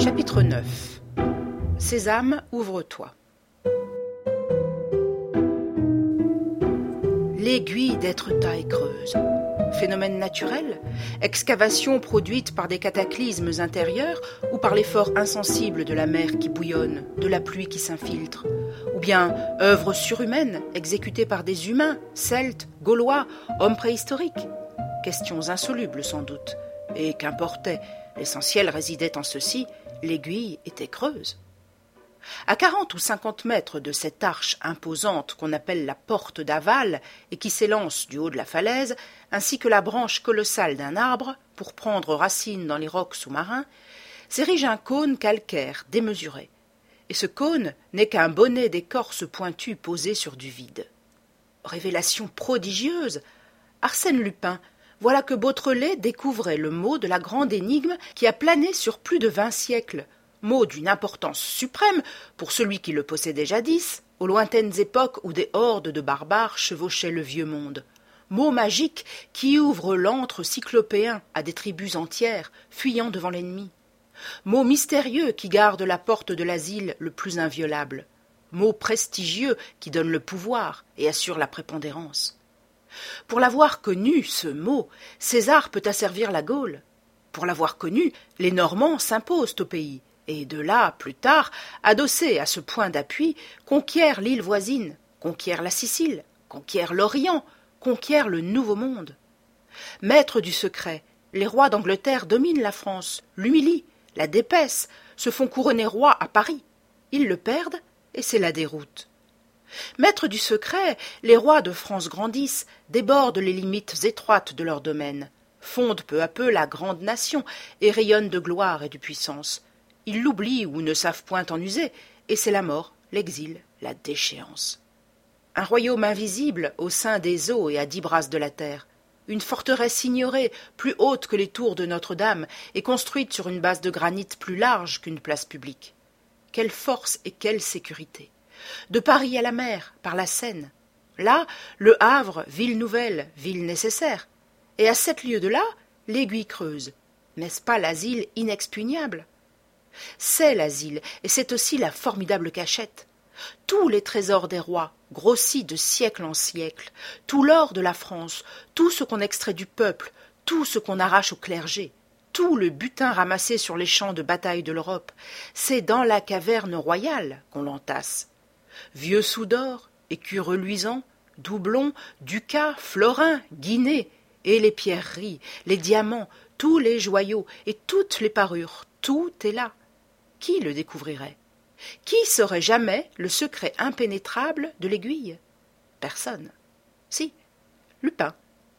Chapitre 9. Sésame, ouvre-toi. L'aiguille d'Étretat est creuse. Phénomène naturel, excavation produite par des cataclysmes intérieurs ou par l'effort insensible de la mer qui bouillonne, de la pluie qui s'infiltre, ou bien œuvre surhumaine exécutée par des humains, celtes, gaulois, hommes préhistoriques. Questions insolubles sans doute, et qu'importait, l'essentiel résidait en ceci, l'aiguille était creuse. À 40 ou 50 mètres de cette arche imposante qu'on appelle la porte d'aval et qui s'élance du haut de la falaise, ainsi que la branche colossale d'un arbre, pour prendre racine dans les rocs sous-marins, s'érige un cône calcaire démesuré. Et ce cône n'est qu'un bonnet d'écorce pointue posé sur du vide. Révélation prodigieuse! Arsène Lupin, voilà que Beautrelet découvrait le mot de la grande énigme qui a plané sur plus de 20 siècles, mot d'une importance suprême pour celui qui le possédait jadis, aux lointaines époques où des hordes de barbares chevauchaient le vieux monde. Mot magique qui ouvre l'antre cyclopéen à des tribus entières, fuyant devant l'ennemi. Mot mystérieux qui garde la porte de l'asile le plus inviolable. Mot prestigieux qui donne le pouvoir et assure la prépondérance. Pour l'avoir connu, ce mot, César peut asservir la Gaule. Pour l'avoir connu, les Normands s'imposent au pays, et de là, plus tard, adossés à ce point d'appui, conquièrent l'île voisine, conquièrent la Sicile, conquièrent l'Orient, conquièrent le Nouveau Monde. Maîtres du secret, les rois d'Angleterre dominent la France, l'humilient, la dépaissent, se font couronner rois à Paris. Ils le perdent, et c'est la déroute. Maîtres du secret, les rois de France grandissent, débordent les limites étroites de leur domaine, fondent peu à peu la grande nation et rayonnent de gloire et de puissance. Ils l'oublient ou ne savent point en user, et c'est la mort, l'exil, la déchéance. Un royaume invisible au sein des eaux et à 10 brasses de la terre, une forteresse ignorée, plus haute que les tours de Notre-Dame et construite sur une base de granit plus large qu'une place publique. Quelle force et quelle sécurité! De Paris à la mer, par la Seine. Là, le Havre, ville nouvelle, ville nécessaire. Et à 7 lieues de là, l'aiguille creuse. N'est-ce pas l'asile inexpugnable? C'est l'asile, et c'est aussi la formidable cachette. Tous les trésors des rois, grossis de siècle en siècle, tout l'or de la France, tout ce qu'on extrait du peuple, tout ce qu'on arrache au clergé, tout le butin ramassé sur les champs de bataille de l'Europe, c'est dans la caverne royale qu'on l'entasse. Vieux sous d'or, écus reluisants, doublons, ducats, florins, guinées, et les pierreries, les diamants, tous les joyaux et toutes les parures, tout est là. Qui le découvrirait? Qui saurait jamais le secret impénétrable de l'aiguille? Personne. Si, Lupin.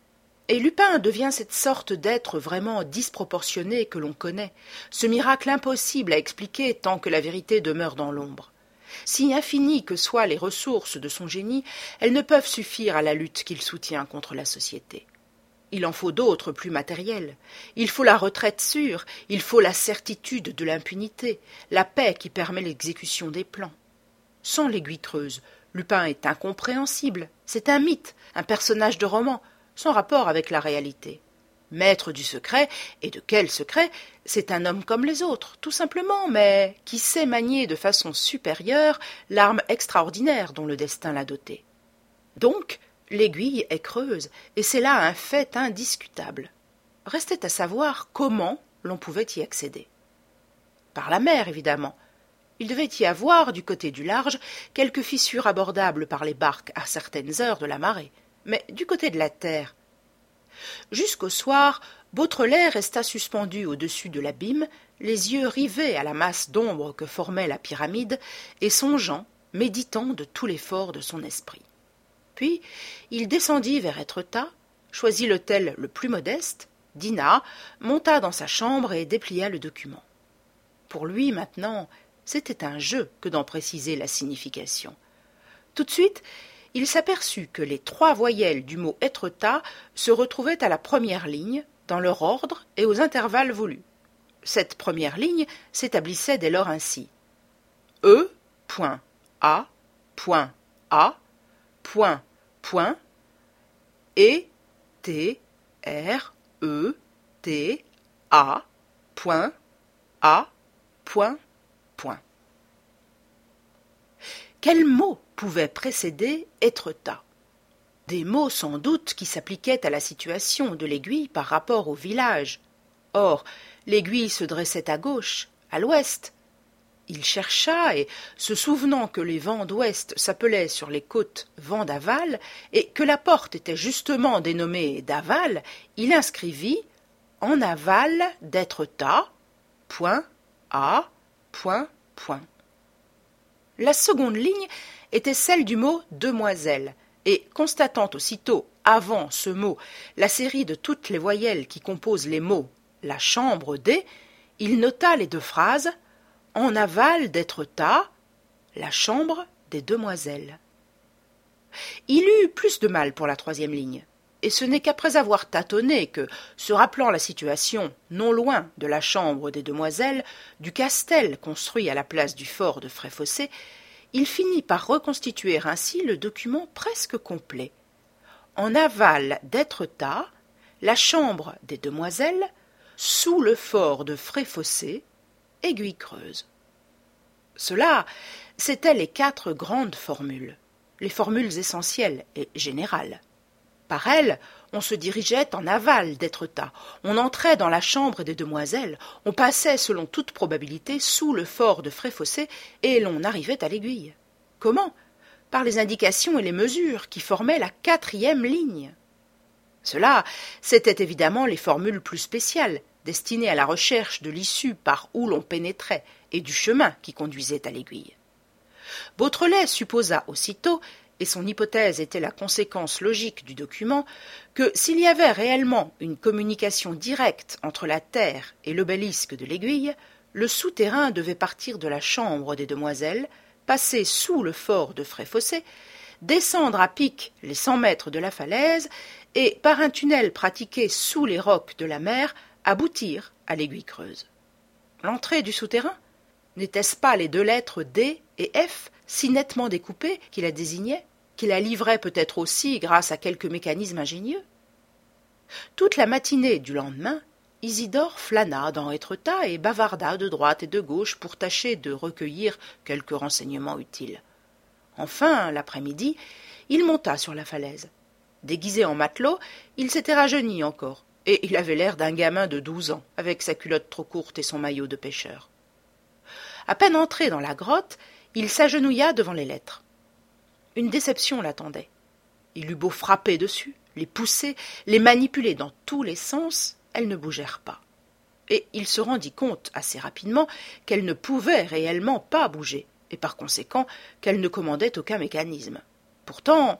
Et Lupin devient cette sorte d'être vraiment disproportionné que l'on connaît, ce miracle impossible à expliquer tant que la vérité demeure dans l'ombre. Si infinies que soient les ressources de son génie, elles ne peuvent suffire à la lutte qu'il soutient contre la société. Il en faut d'autres plus matérielles. Il faut la retraite sûre, il faut la certitude de l'impunité, la paix qui permet l'exécution des plans. Sans l'aiguille creuse, Lupin est incompréhensible, c'est un mythe, un personnage de roman, sans rapport avec la réalité. Maître du secret, et de quel secret? C'est un homme comme les autres, tout simplement, mais qui sait manier de façon supérieure l'arme extraordinaire dont le destin l'a doté. Donc, l'aiguille est creuse, et c'est là un fait indiscutable. Restait à savoir comment l'on pouvait y accéder. Par la mer, évidemment. Il devait y avoir, du côté du large, quelques fissures abordables par les barques à certaines heures de la marée, mais du côté de la terre. Jusqu'au soir, Beautrelet resta suspendu au-dessus de l'abîme, les yeux rivés à la masse d'ombre que formait la pyramide, et songeant, méditant de tout l'effort de son esprit. Puis, il descendit vers Étretat, choisit l'hôtel le plus modeste, dîna, monta dans sa chambre et déplia le document. Pour lui, maintenant, c'était un jeu que d'en préciser la signification. Tout de suite, il s'aperçut que les 3 voyelles du mot Étretat se retrouvaient à la première ligne, dans leur ordre et aux intervalles voulus. Cette première ligne s'établissait dès lors ainsi. E.A.A. E T R E T A A point, point. Quels mots pouvaient précéder Étretat? Des mots sans doute qui s'appliquaient à la situation de l'aiguille par rapport au village. Or, l'aiguille se dressait à gauche, à l'ouest. Il chercha et, se souvenant que les vents d'ouest s'appelaient sur les côtes vents d'aval et que la porte était justement dénommée d'aval, il inscrivit « En aval d'Étretat, point, à, point, point ». La seconde ligne était celle du mot « demoiselle », et constatant aussitôt, avant ce mot, la série de toutes les voyelles qui composent les mots « la chambre des », il nota les deux phrases « En aval d'Étretat, la chambre des demoiselles ». Il eut plus de mal pour la troisième ligne, et ce n'est qu'après avoir tâtonné que, se rappelant la situation, non loin de la chambre des demoiselles, du castel construit à la place du fort de Fréfossé, il finit par reconstituer ainsi le document presque complet. En aval d'Étretat, la chambre des demoiselles, sous le fort de Fréfossé, Aiguille Creuse. Cela, c'étaient les 4 grandes formules, les formules essentielles et générales. Par elles, on se dirigeait en aval d'Étretat, on entrait dans la chambre des demoiselles, on passait selon toute probabilité sous le fort de Fréfossé et l'on arrivait à l'aiguille. Comment? Par les indications et les mesures qui formaient la 4e ligne. Cela, c'étaient évidemment les formules plus spéciales, destinées à la recherche de l'issue par où l'on pénétrait et du chemin qui conduisait à l'aiguille. Beautrelet supposa aussitôt, et son hypothèse était la conséquence logique du document, que s'il y avait réellement une communication directe entre la terre et l'obélisque de l'aiguille, le souterrain devait partir de la chambre des demoiselles, passer sous le fort de Fréfossé, descendre à pic les 100 mètres de la falaise et, par un tunnel pratiqué sous les rocs de la mer, aboutir à l'Aiguille Creuse. L'entrée du souterrain? N'étaient-ce pas les 2 lettres D et F si nettement découpées qui la désignaient, qui la livraient peut-être aussi grâce à quelques mécanismes ingénieux? Toute la matinée du lendemain, Isidore flâna dans Étretat et bavarda de droite et de gauche pour tâcher de recueillir quelques renseignements utiles. Enfin, l'après-midi, il monta sur la falaise. Déguisé en matelot, il s'était rajeuni encore, et il avait l'air d'un gamin de 12 ans, avec sa culotte trop courte et son maillot de pêcheur. À peine entré dans la grotte, il s'agenouilla devant les lettres. Une déception l'attendait. Il eut beau frapper dessus, les pousser, les manipuler dans tous les sens, elles ne bougèrent pas. Et il se rendit compte assez rapidement qu'elles ne pouvaient réellement pas bouger, et par conséquent qu'elles ne commandaient aucun mécanisme. Pourtant,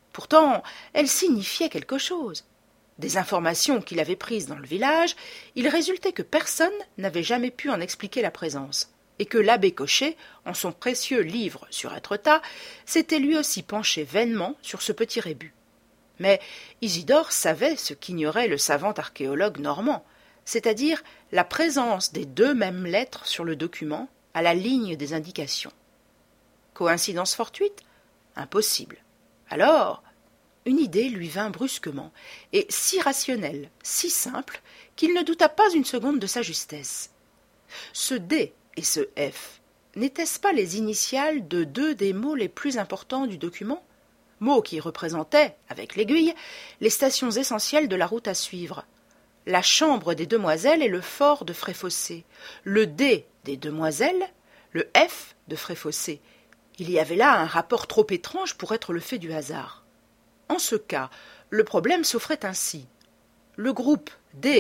elles signifiaient quelque chose. Des informations qu'il avait prises dans le village, il résultait que personne n'avait jamais pu en expliquer la présence, et que l'abbé Cochet, en son précieux livre sur Étretat, s'était lui aussi penché vainement sur ce petit rébut. Mais Isidore savait ce qu'ignorait le savant archéologue normand, c'est-à-dire la présence des 2 mêmes lettres sur le document à la ligne des indications. Coïncidence fortuite? Impossible. Alors, une idée lui vint brusquement, et si rationnelle, si simple, qu'il ne douta pas une seconde de sa justesse. Ce D et ce F, n'étaient-ce pas les initiales de 2 des mots les plus importants du document? Mots qui représentaient, avec l'aiguille, les stations essentielles de la route à suivre. La chambre des demoiselles et le fort de Fréfossé. Le D des demoiselles, le F de Fréfossé. Il y avait là un rapport trop étrange pour être le fait du hasard. En ce cas, le problème s'offrait ainsi. Le groupe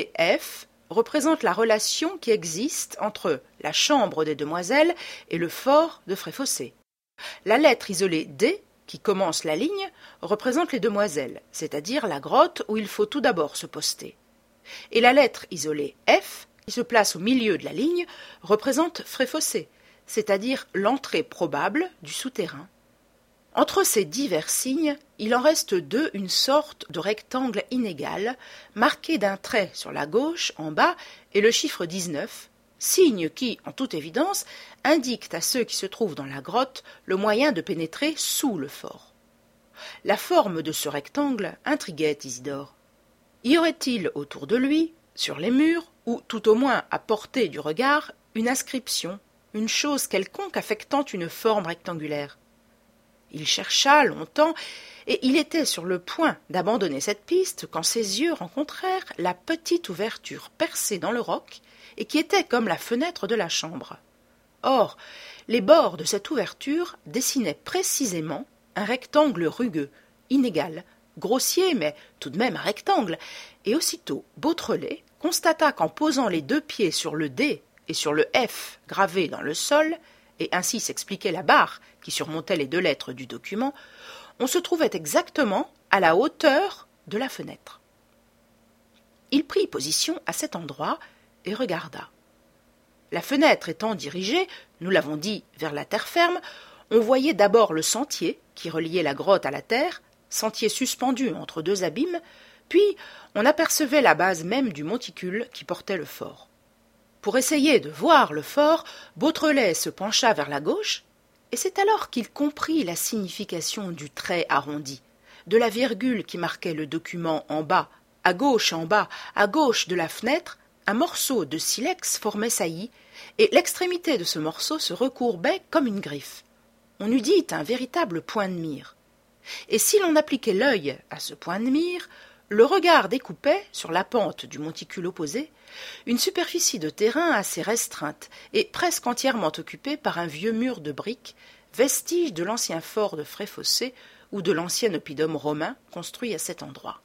DF représente la relation qui existe entre la chambre des demoiselles et le fort de Fréfossé. La lettre isolée D, qui commence la ligne, représente les demoiselles, c'est-à-dire la grotte où il faut tout d'abord se poster. Et la lettre isolée F, qui se place au milieu de la ligne, représente Fréfossé, c'est-à-dire l'entrée probable du souterrain. Entre ces divers signes, il en reste 2 une sorte de rectangle inégal, marqué d'un trait sur la gauche, en bas, et le chiffre 19, signe qui, en toute évidence, indique à ceux qui se trouvent dans la grotte le moyen de pénétrer sous le fort. La forme de ce rectangle intriguait Isidore. Y aurait-il autour de lui, sur les murs, ou tout au moins à portée du regard, une inscription, une chose quelconque affectant une forme rectangulaire. Il chercha longtemps, et il était sur le point d'abandonner cette piste quand ses yeux rencontrèrent la petite ouverture percée dans le roc et qui était comme la fenêtre de la chambre. Or, les bords de cette ouverture dessinaient précisément un rectangle rugueux, inégal, grossier, mais tout de même un rectangle, et aussitôt Beautrelet constata qu'en posant les 2 pieds sur le D et sur le F gravés dans le sol, et ainsi s'expliquait la barre qui surmontait les 2 lettres du document, on se trouvait exactement à la hauteur de la fenêtre. Il prit position à cet endroit et regarda. La fenêtre étant dirigée, nous l'avons dit, vers la terre ferme, on voyait d'abord le sentier qui reliait la grotte à la terre, sentier suspendu entre 2 abîmes, puis on apercevait la base même du monticule qui portait le fort. Pour essayer de voir le fort, Beautrelet se pencha vers la gauche, et c'est alors qu'il comprit la signification du trait arrondi, de la virgule qui marquait le document en bas, à gauche de la fenêtre, un morceau de silex formait saillie, et l'extrémité de ce morceau se recourbait comme une griffe. On eût dit un véritable point de mire. Et si l'on appliquait l'œil à ce point de mire, le regard découpait, sur la pente du monticule opposé, une superficie de terrain assez restreinte et presque entièrement occupée par un vieux mur de briques, vestige de l'ancien fort de Fréfossé ou de l'ancien oppidum romain construit à cet endroit.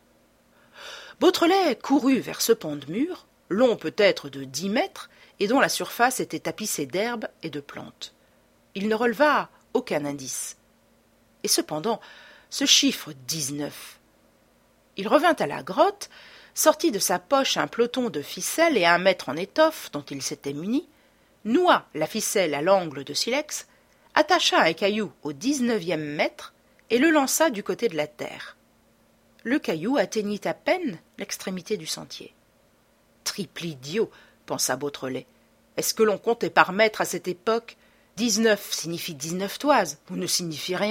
Beautrelet courut vers ce pan de mur, long peut-être de 10 mètres, et dont la surface était tapissée d'herbes et de plantes. Il ne releva aucun indice. Et cependant, ce chiffre 19. Il revint à la grotte, sortit de sa poche un peloton de ficelle et 1 mètre en étoffe dont il s'était muni, noua la ficelle à l'angle de silex, attacha un caillou au 19e mètre et le lança du côté de la terre. Le caillou atteignit à peine l'extrémité du sentier. « Triple idiot !» pensa Beautrelet. « Est-ce que l'on comptait par mètre à cette époque ? 19 signifie 19 toises, ou ne signifie rien. »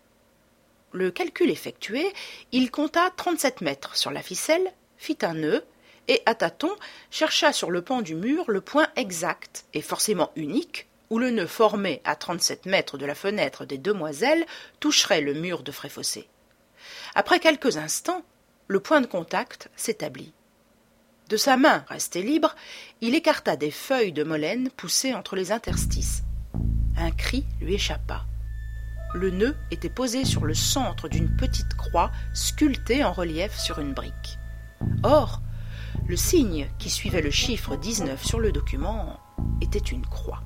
Le calcul effectué, il compta 37 mètres sur la ficelle, fit un nœud, et à tâtons chercha sur le pan du mur le point exact, et forcément unique, où le nœud formé à 37 mètres de la fenêtre des demoiselles toucherait le mur de Fréfossé. Après quelques instants, le point de contact s'établit. De sa main restée libre, il écarta des feuilles de molène poussées entre les interstices. Un cri lui échappa. Le nœud était posé sur le centre d'une petite croix sculptée en relief sur une brique. Or, le signe qui suivait le chiffre 19 sur le document était une croix.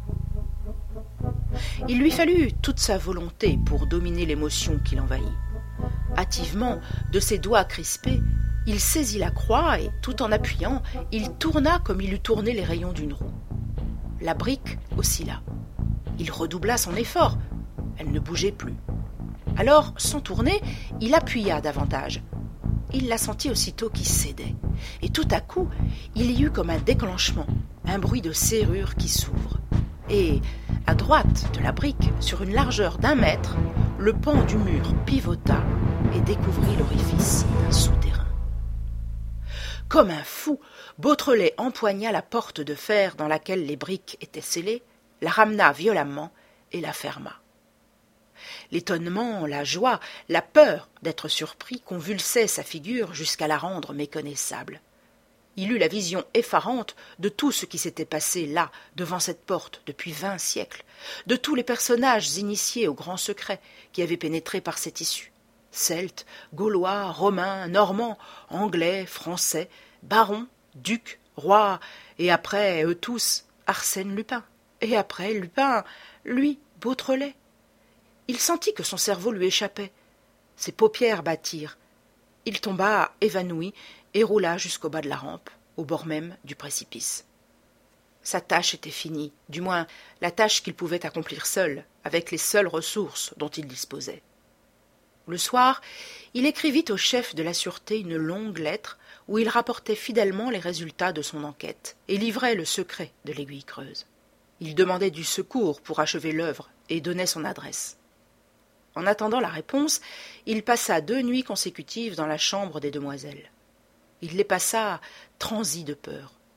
Il lui fallut toute sa volonté pour dominer l'émotion qui l'envahit. Hâtivement, de ses doigts crispés, il saisit la croix et, tout en appuyant, il tourna comme il eût tourné les rayons d'une roue. La brique oscilla. Il redoubla son effort. Elle ne bougeait plus. Alors, sans tourner, il appuya davantage. Il la sentit aussitôt qui cédait. Et tout à coup, il y eut comme un déclenchement, un bruit de serrure qui s'ouvre. Et, à droite de la brique, sur une largeur d'1 mètre, le pan du mur pivota et découvrit l'orifice d'un souterrain. Comme un fou, Beautrelet empoigna la porte de fer dans laquelle les briques étaient scellées, la ramena violemment et la ferma. L'étonnement, la joie, la peur d'être surpris convulsaient sa figure jusqu'à la rendre méconnaissable. Il eut la vision effarante de tout ce qui s'était passé là, devant cette porte, depuis 20 siècles, de tous les personnages initiés au grand secret qui avaient pénétré par cette issue. Celtes, Gaulois, Romains, Normands, Anglais, Français, barons, ducs, rois, et après eux tous, Arsène Lupin. Et après Lupin, lui, Beautrelet. Il sentit que son cerveau lui échappait. Ses paupières battirent. Il tomba évanoui et roula jusqu'au bas de la rampe, au bord même du précipice. Sa tâche était finie, du moins la tâche qu'il pouvait accomplir seul, avec les seules ressources dont il disposait. Le soir, il écrivit au chef de la sûreté une longue lettre où il rapportait fidèlement les résultats de son enquête et livrait le secret de l'Aiguille Creuse. Il demandait du secours pour achever l'œuvre et donnait son adresse. En attendant la réponse, il passa 2 nuits consécutives dans la chambre des demoiselles. Il les passa transi de peur.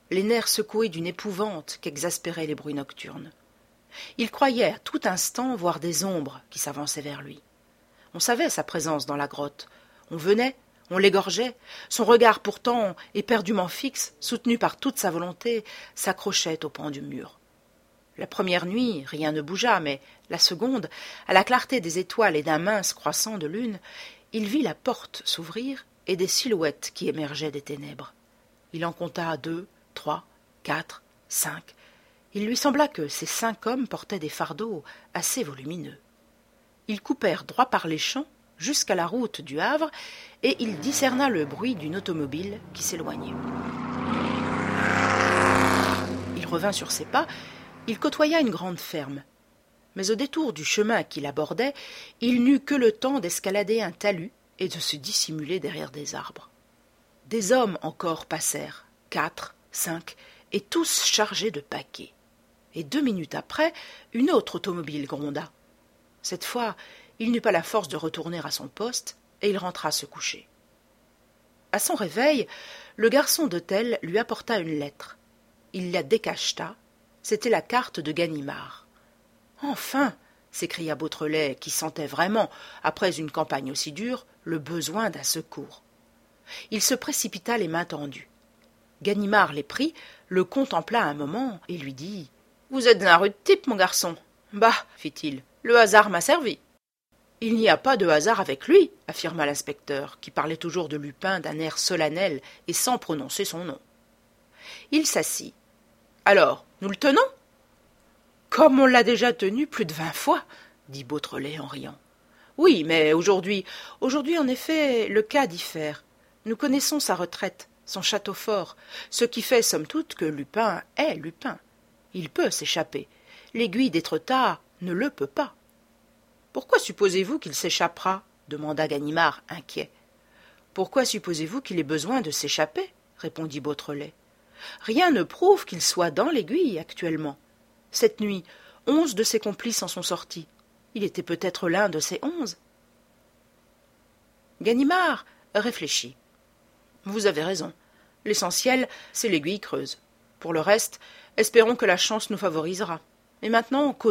les nerfs secoués d'une épouvante qu'exaspéraient les bruits nocturnes. Il croyait à tout instant voir des ombres qui s'avançaient vers lui. On savait sa présence dans la grotte. On venait, on l'égorgeait. Son regard pourtant, éperdument fixe, soutenu par toute sa volonté, s'accrochait au pan du mur. La première nuit, rien ne bougea, mais la seconde, à la clarté des étoiles et d'un mince croissant de lune, il vit la porte s'ouvrir et des silhouettes qui émergeaient des ténèbres. Il en compta 2, 3, 4, 5. Il lui sembla que ces 5 hommes portaient des fardeaux assez volumineux. Ils coupèrent droit par les champs jusqu'à la route du Havre et il discerna le bruit d'une automobile qui s'éloignait. Il revint sur ses pas, il côtoya une grande ferme. Mais au détour du chemin qu'il abordait, il n'eut que le temps d'escalader un talus et de se dissimuler derrière des arbres. Des hommes encore passèrent, 4, 5, et tous chargés de paquets. Et 2 minutes après, une autre automobile gronda. Cette fois, il n'eut pas la force de retourner à son poste, et il rentra se coucher. À son réveil, le garçon d'hôtel lui apporta une lettre. Il la décacheta. C'était la carte de Ganimard. « Enfin !» s'écria Beautrelet, qui sentait vraiment, après une campagne aussi dure, le besoin d'un secours. Il se précipita les mains tendues. Ganimard les prit, le contempla un moment et lui dit « Vous êtes un rude type, mon garçon. »« Bah, fit-il, le hasard m'a servi. »« Il n'y a pas de hasard avec lui, » affirma l'inspecteur, qui parlait toujours de Lupin d'un air solennel et sans prononcer son nom. Il s'assit. « Alors, nous le tenons ?»« Comme on l'a déjà tenu plus de 20 fois, » dit Beautrelet en riant. « Oui, mais aujourd'hui, en effet, le cas diffère. Nous connaissons sa retraite, son château fort, ce qui fait, somme toute, que Lupin est Lupin. Il peut s'échapper. L'aiguille d'Étretat ne le peut pas. »« Pourquoi supposez-vous qu'il s'échappera » demanda Ganimard, inquiet. « Pourquoi supposez-vous qu'il ait besoin de s'échapper » répondit Beautrelet. « Rien ne prouve qu'il soit dans l'aiguille actuellement. Cette nuit, 11 de ses complices en sont sortis. Il était peut-être l'un de ces 11. » Ganimard réfléchit. « Vous avez raison. L'essentiel, c'est l'aiguille creuse. Pour le reste, espérons que la chance nous favorisera. Et maintenant, causons. »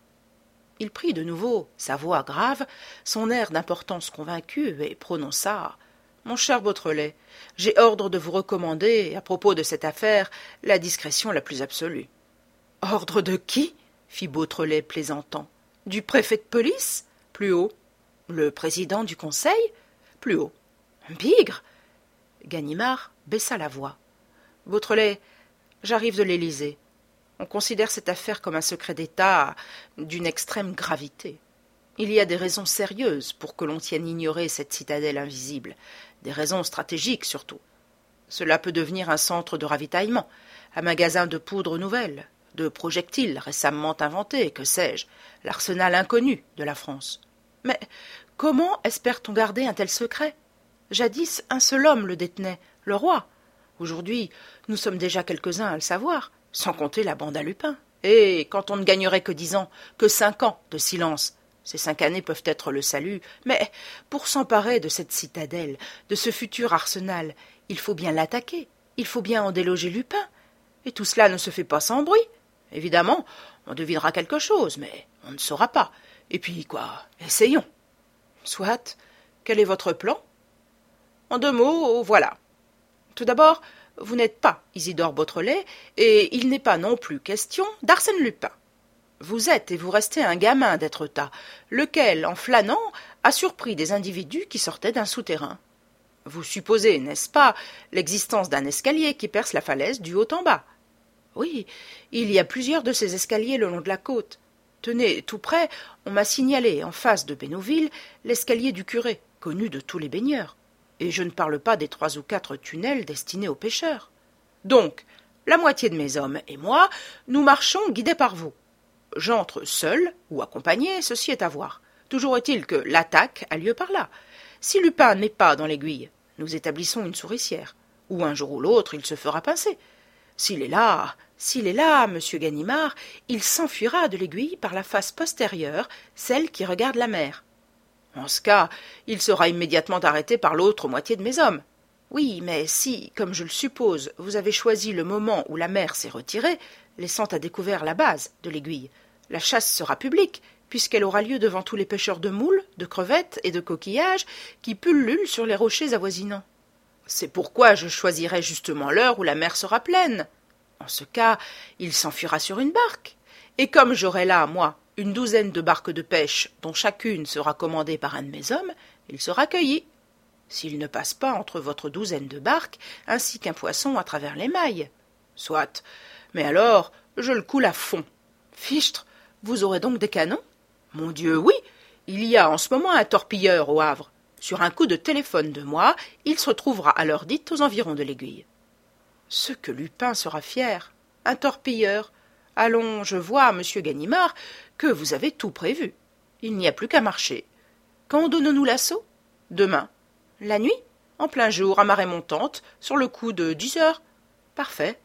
Il prit de nouveau sa voix grave, son air d'importance convaincue, et prononça « Mon cher Beautrelet, j'ai ordre de vous recommander, à propos de cette affaire, la discrétion la plus absolue. »« Ordre de qui ?» fit Beautrelet plaisantant. « Du préfet de police ?» Plus haut. « Le président du conseil ?» Plus haut. « Bigre !» Ganimard baissa la voix. « Beautrelet, j'arrive de l'Élysée. On considère cette affaire comme un secret d'État d'une extrême gravité. Il y a des raisons sérieuses pour que l'on tienne ignorée cette citadelle invisible, des raisons stratégiques surtout. Cela peut devenir un centre de ravitaillement, un magasin de poudre nouvelle, de projectiles récemment inventés, que sais-je, l'arsenal inconnu de la France. Mais comment espère-t-on garder un tel secret ? Jadis, un seul homme le détenait, le roi. Aujourd'hui, nous sommes déjà quelques-uns à le savoir, sans compter la bande à Lupin. Et quand on ne gagnerait que 10 ans, que 5 ans de silence, ces 5 années peuvent être le salut. Mais pour s'emparer de cette citadelle, de ce futur arsenal, il faut bien l'attaquer, il faut bien en déloger Lupin. Et tout cela ne se fait pas sans bruit. Évidemment, on devinera quelque chose, mais on ne saura pas. Et puis, quoi, essayons. Soit, quel est votre plan ? En 2 mots, voilà. Tout d'abord, vous n'êtes pas Isidore Beautrelet, et il n'est pas non plus question d'Arsène Lupin. Vous êtes et vous restez un gamin d'Étretat, lequel, en flânant, a surpris des individus qui sortaient d'un souterrain. Vous supposez, n'est-ce pas, l'existence d'un escalier qui perce la falaise du haut en bas. Oui, il y a plusieurs de ces escaliers le long de la côte. Tenez, tout près, on m'a signalé, en face de Bénouville, l'escalier du curé, connu de tous les baigneurs. Et je ne parle pas des 3 ou 4 tunnels destinés aux pêcheurs. Donc, la moitié de mes hommes et moi, nous marchons guidés par vous. J'entre seul ou accompagné, ceci est à voir. Toujours est-il que l'attaque a lieu par là. Si Lupin n'est pas dans l'aiguille, nous établissons une souricière, ou un jour ou l'autre il se fera pincer. S'il est là, monsieur Ganimard, il s'enfuira de l'aiguille par la face postérieure, celle qui regarde la mer. En ce cas, il sera immédiatement arrêté par l'autre moitié de mes hommes. Oui, mais si, comme je le suppose, vous avez choisi le moment où la mer s'est retirée, laissant à découvert la base de l'aiguille, la chasse sera publique, puisqu'elle aura lieu devant tous les pêcheurs de moules, de crevettes et de coquillages qui pullulent sur les rochers avoisinants. C'est pourquoi je choisirai justement l'heure où la mer sera pleine. En ce cas, il s'enfuira sur une barque. Et comme j'aurai là, moi, une douzaine de barques de pêche, dont chacune sera commandée par un de mes hommes, il sera cueilli. S'il ne passe pas entre votre douzaine de barques, ainsi qu'un poisson à travers les mailles. Soit. Mais alors, je le coule à fond. Fichtre, vous aurez donc des canons? Mon Dieu, oui. Il y a en ce moment un torpilleur au Havre. Sur un coup de téléphone de moi, il se trouvera à l'heure dite aux environs de l'aiguille. Ce que Lupin sera fier. Un torpilleur. Allons, je vois, monsieur Ganimard, que vous avez tout prévu. Il n'y a plus qu'à marcher. Quand donnons-nous l'assaut? Demain. La nuit? En plein jour, à marée montante, sur le coup de 10 heures. Parfait.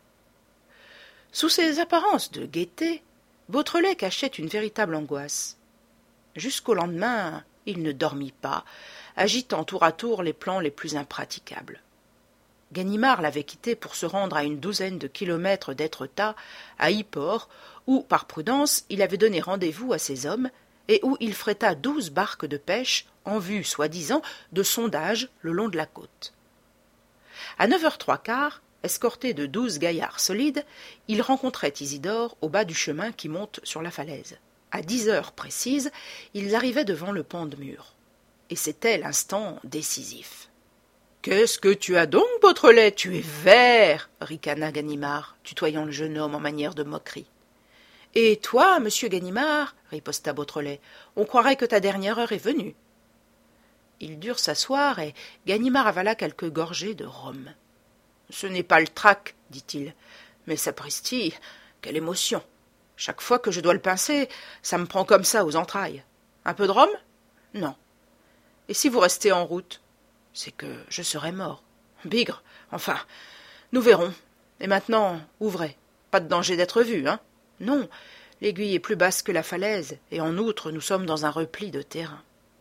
Sous ces apparences de gaieté, Beautrelet cachait une véritable angoisse. Jusqu'au lendemain, il ne dormit pas, agitant tour à tour les plans les plus impraticables. Ganimard l'avait quitté pour se rendre à une douzaine de kilomètres d'Étretat, à Yport, où, par prudence, il avait donné rendez-vous à ses hommes, et où il fréta 12 barques de pêche en vue, soi-disant, de sondage le long de la côte. À 9h15, escorté de 12 gaillards solides, il rencontrait Isidore au bas du chemin qui monte sur la falaise. À 10 heures précises, ils arrivaient devant le pan de mur. Et c'était l'instant décisif. « Qu'est-ce que tu as donc, Beautrelet? Tu es vert !» ricana Ganimard, tutoyant le jeune homme en manière de moquerie. « Et toi, monsieur Ganimard ?» riposta Beautrelet, « on croirait que ta dernière heure est venue. » Ils durent s'asseoir et Ganimard avala quelques gorgées de rhum. « Ce n'est pas le trac, dit-il, mais sapristi, quelle émotion! Chaque fois que je dois le pincer, ça me prend comme ça aux entrailles. Un peu de rhum? Non. Et si vous restez en route? C'est que je serai mort. Bigre, enfin, nous verrons. Et maintenant, ouvrez. Pas de danger d'être vu, hein? Non, l'aiguille est plus basse que la falaise, et en outre, nous sommes dans un repli de terrain.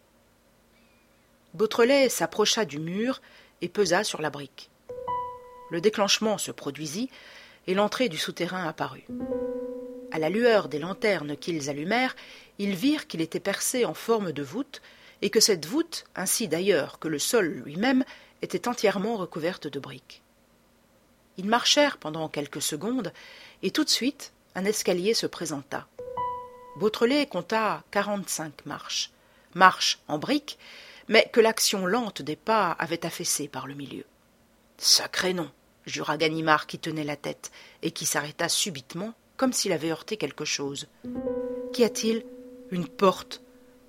Beautrelet s'approcha du mur et pesa sur la brique. Le déclenchement se produisit, et l'entrée du souterrain apparut. À la lueur des lanternes qu'ils allumèrent, ils virent qu'il était percé en forme de voûte, et que cette voûte, ainsi d'ailleurs que le sol lui-même, était entièrement recouverte de briques. Ils marchèrent pendant quelques secondes, et tout de suite, un escalier se présenta. Beautrelet compta 45 marches. Marches en briques, mais que l'action lente des pas avait affaissées par le milieu. « Sacré nom !» jura Ganimard qui tenait la tête, et qui s'arrêta subitement, comme s'il avait heurté quelque chose. « Qu'y a-t-il? Une porte !»« Bigre !»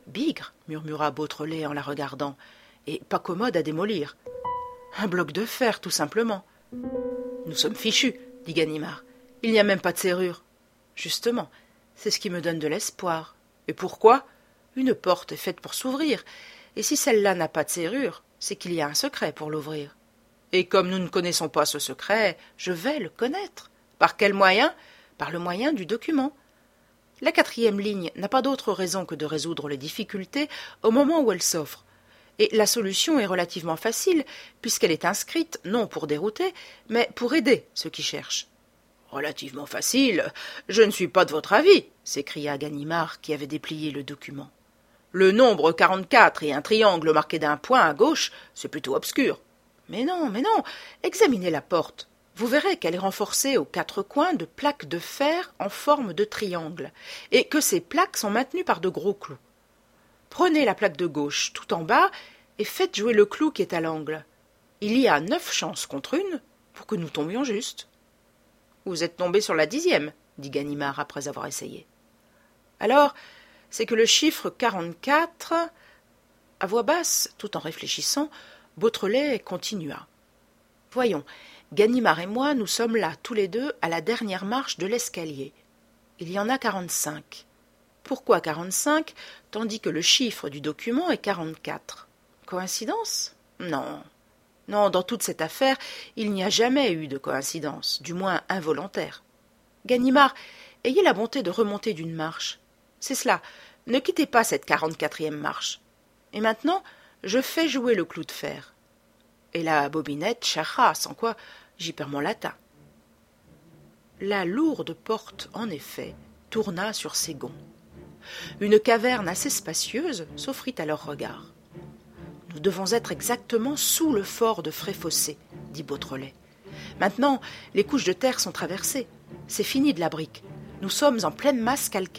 murmura Beautrelet en la regardant, « et pas commode à démolir. Un bloc de fer, tout simplement. »« Nous sommes fichus, » dit Ganimard. « Il n'y a même pas de serrure. »« Justement, c'est ce qui me donne de l'espoir. Et pourquoi? Une porte est faite pour s'ouvrir, et si celle-là n'a pas de serrure, c'est qu'il y a un secret pour l'ouvrir. Et comme nous ne connaissons pas ce secret, je vais le connaître. Par quel moyen? Par le moyen du document. La 4e ligne n'a pas d'autre raison que de résoudre les difficultés au moment où elle s'offre. Et la solution est relativement facile, puisqu'elle est inscrite non pour dérouter, mais pour aider ceux qui cherchent. « Relativement facile? Je ne suis pas de votre avis, » s'écria Ganimard qui avait déplié le document. « Le nombre 44 et un triangle marqué d'un point à gauche, c'est plutôt obscur. »« mais non, examinez la porte. Vous verrez qu'elle est renforcée aux 4 coins de plaques de fer en forme de triangle, et que ces plaques sont maintenues par de gros clous. Prenez la plaque de gauche tout en bas et faites jouer le clou qui est à l'angle. Il y a 9 chances contre une pour que nous tombions juste. »« Vous êtes tombé sur la 10e, dit Ganimard après avoir essayé. « Alors, c'est que le chiffre 44... » À voix basse, tout en réfléchissant, Beautrelet continua. « Voyons, Ganimard et moi, nous sommes là, tous les deux, à la dernière marche de l'escalier. Il y en a 45. Pourquoi 45, tandis que le chiffre du document est 44? Coïncidence? Non. Non, dans toute cette affaire, il n'y a jamais eu de coïncidence, du moins involontaire. Ganimard, ayez la bonté de remonter d'une marche. C'est cela, ne quittez pas cette 44e marche. Et maintenant, je fais jouer le clou de fer. Et la bobinette charra, sans quoi j'y perds mon latin. La lourde porte, en effet, tourna sur ses gonds. Une caverne assez spacieuse s'offrit à leurs regards. « Nous devons être exactement sous le fort de Fréfossé, dit Beautrelet. Maintenant, les couches de terre sont traversées. C'est fini de la brique. Nous sommes en pleine masse calcaire. »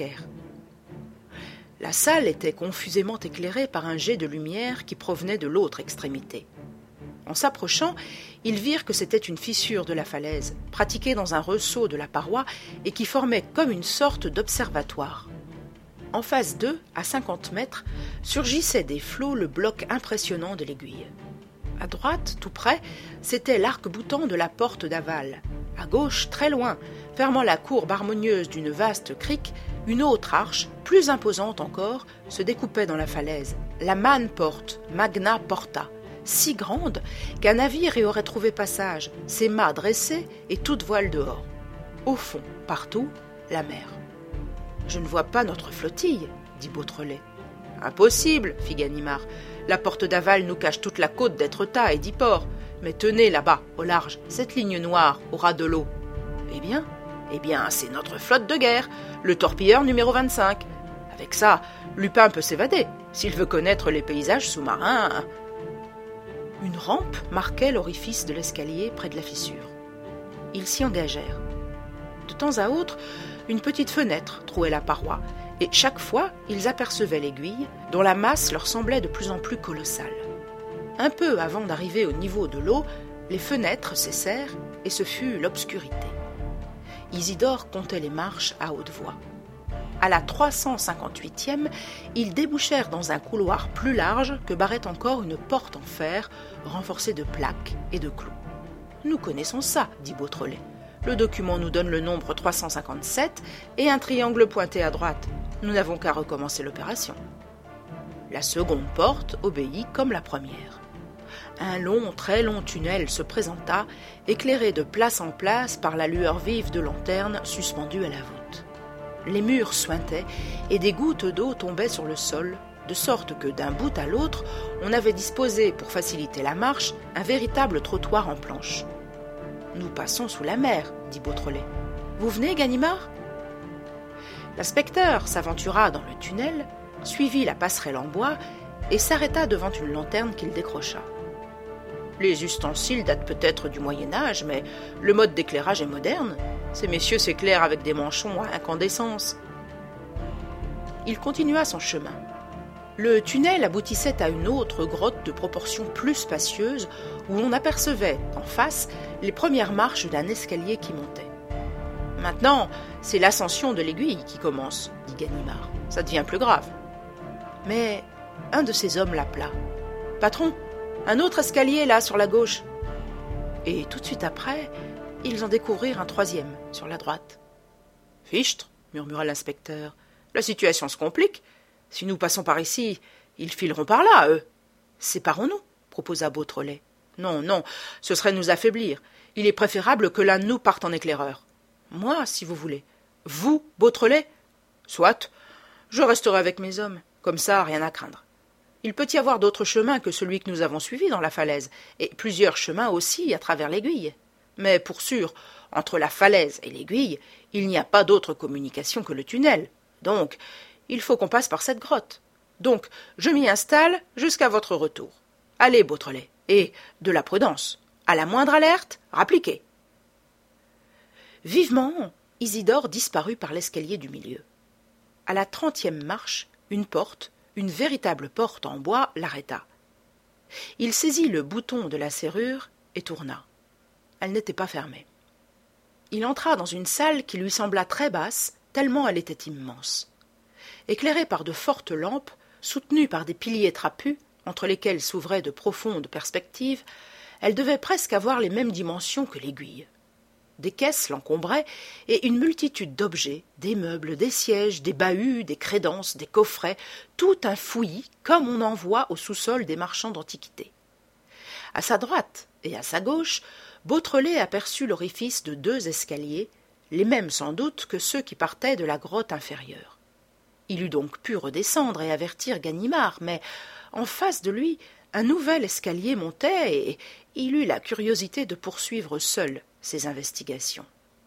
La salle était confusément éclairée par un jet de lumière qui provenait de l'autre extrémité. En s'approchant, ils virent que c'était une fissure de la falaise, pratiquée dans un ressaut de la paroi et qui formait comme une sorte d'observatoire. En face d'eux, à 50 mètres, surgissait des flots le bloc impressionnant de l'aiguille. À droite, tout près, c'était l'arc-boutant de la porte d'aval. À gauche, très loin, fermant la courbe harmonieuse d'une vaste crique, une autre arche, plus imposante encore, se découpait dans la falaise. La manne porte, Magna Porta, si grande qu'un navire y aurait trouvé passage, ses mâts dressés et toute voile dehors. Au fond, partout, la mer. « Je ne vois pas notre flottille, dit Beautrelet. « Impossible, fit Ganimard. La porte d'aval nous cache toute la côte d'Étretat et d'Yport. Mais tenez là-bas, au large, cette ligne noire, au ras de l'eau. Eh bien, c'est notre flotte de guerre, le torpilleur numéro 25. Avec ça, Lupin peut s'évader, s'il veut connaître les paysages sous-marins. » Une rampe marquait l'orifice de l'escalier près de la fissure. Ils s'y engagèrent. De temps à autre, une petite fenêtre trouait la paroi, et chaque fois, ils apercevaient l'aiguille, dont la masse leur semblait de plus en plus colossale. Un peu avant d'arriver au niveau de l'eau, les fenêtres cessèrent, et ce fut l'obscurité. Isidore comptait les marches à haute voix. À la 358e, ils débouchèrent dans un couloir plus large que barrait encore une porte en fer, renforcée de plaques et de clous. « Nous connaissons ça, dit Beautrelet. Le document nous donne le nombre 357 et un triangle pointé à droite. Nous n'avons qu'à recommencer l'opération. » La seconde porte obéit comme la première. Un long, très long tunnel se présenta, éclairé de place en place par la lueur vive de lanternes suspendues à la voûte. Les murs suintaient et des gouttes d'eau tombaient sur le sol, de sorte que d'un bout à l'autre, on avait disposé, pour faciliter la marche, un véritable trottoir en planches. « Nous passons sous la mer, » dit Beautrelet. « Vous venez, Ganimard ?» L'inspecteur s'aventura dans le tunnel, suivit la passerelle en bois et s'arrêta devant une lanterne qu'il décrocha. Les ustensiles datent peut-être du Moyen-Âge, mais le mode d'éclairage est moderne. Ces messieurs s'éclairent avec des manchons à incandescence. Il continua son chemin. Le tunnel aboutissait à une autre grotte de proportions plus spacieuses où l'on apercevait, en face, les premières marches d'un escalier qui montait. « Maintenant, c'est l'ascension de l'aiguille qui commence, » dit Ganimard. « Ça devient plus grave. » Mais un de ces hommes l'appela. « Patron, un autre escalier là sur la gauche. » Et tout de suite après, ils en découvrirent un troisième sur la droite. « Fichtre, » murmura l'inspecteur, « la situation se complique. Si nous passons par ici, ils fileront par là, eux. »« Séparons-nous, » proposa Beautrelet. « Non, non, ce serait nous affaiblir. Il est préférable que l'un de nous parte en éclaireur. Moi, si vous voulez. Vous, Beautrelet ? Soit. Je resterai avec mes hommes. Comme ça, rien à craindre. Il peut y avoir d'autres chemins que celui que nous avons suivi dans la falaise, et plusieurs chemins aussi à travers l'aiguille. Mais pour sûr, entre la falaise et l'aiguille, il n'y a pas d'autre communication que le tunnel. Donc, il faut qu'on passe par cette grotte. Donc, je m'y installe jusqu'à votre retour. Allez, Beautrelet, et de la prudence. À la moindre alerte, rappliquez. » Vivement, Isidore disparut par l'escalier du milieu. À la 30e marche, une porte, une véritable porte en bois, l'arrêta. Il saisit le bouton de la serrure et tourna. Elle n'était pas fermée. Il entra dans une salle qui lui sembla très basse, tellement elle était immense. Éclairée par de fortes lampes, soutenue par des piliers trapus, entre lesquels s'ouvraient de profondes perspectives, elle devait presque avoir les mêmes dimensions que l'aiguille. Des caisses l'encombraient, et une multitude d'objets, des meubles, des sièges, des bahuts, des crédences, des coffrets, tout un fouillis, comme on en voit au sous-sol des marchands d'antiquités. À sa droite et à sa gauche, Beautrelet aperçut l'orifice de 2 escaliers, les mêmes sans doute que ceux qui partaient de la grotte inférieure. Il eût donc pu redescendre et avertir Ganimard, mais en face de lui, Un nouvel escalier montait et il eut la curiosité de poursuivre seul ses investigations.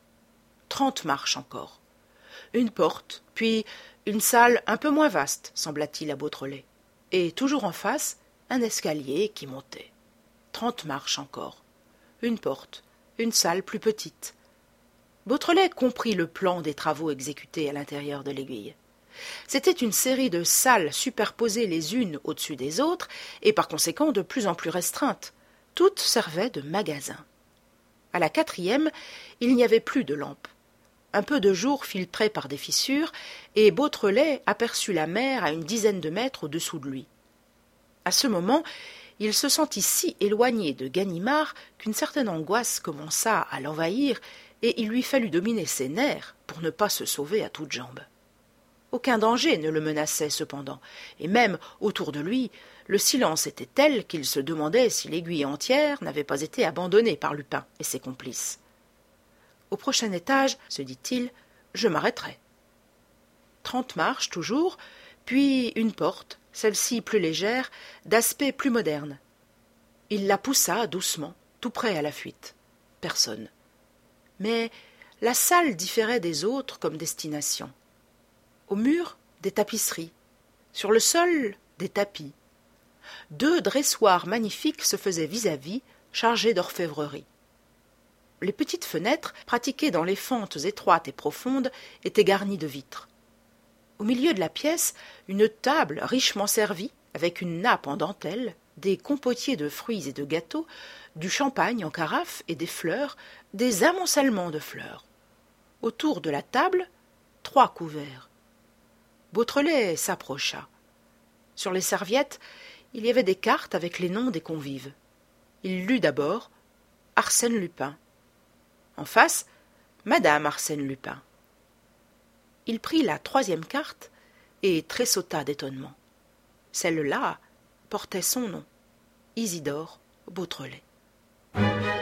30 marches encore. Une porte, puis une salle un peu moins vaste, sembla-t-il à Beautrelet. Et toujours en face, un escalier qui montait. 30 marches encore. Une porte, une salle plus petite. Beautrelet comprit le plan des travaux exécutés à l'intérieur de l'aiguille. C'était une série de salles superposées les unes au-dessus des autres, et par conséquent de plus en plus restreintes. Toutes servaient de magasin. À la 4e, il n'y avait plus de lampe. Un peu de jour filtrait par des fissures, et Beautrelet aperçut la mer à une dizaine de mètres au-dessous de lui. À ce moment, il se sentit si éloigné de Ganimard qu'une certaine angoisse commença à l'envahir, et il lui fallut dominer ses nerfs pour ne pas se sauver à toutes jambes. Aucun danger ne le menaçait cependant, et même autour de lui, le silence était tel qu'il se demandait si l'aiguille entière n'avait pas été abandonnée par Lupin et ses complices. Au prochain étage, se dit-il, je m'arrêterai. 30 marches toujours, puis une porte, celle-ci plus légère, d'aspect plus moderne. Il la poussa doucement, tout près à la fuite. Personne. Mais la salle différait des autres comme destination. Au mur, des tapisseries. Sur le sol, des tapis. 2 dressoirs magnifiques se faisaient vis-à-vis, chargés d'orfèvrerie. Les petites fenêtres, pratiquées dans les fentes étroites et profondes, étaient garnies de vitres. Au milieu de la pièce, une table richement servie, avec une nappe en dentelle, des compotiers de fruits et de gâteaux, du champagne en carafe et des fleurs, des amoncellements de fleurs. Autour de la table, 3 couverts. Beautrelet s'approcha. Sur les serviettes, il y avait des cartes avec les noms des convives. Il lut d'abord Arsène Lupin. En face, Madame Arsène Lupin. Il prit la 3e carte et tressauta d'étonnement. Celle-là portait son nom, Isidore Beautrelet.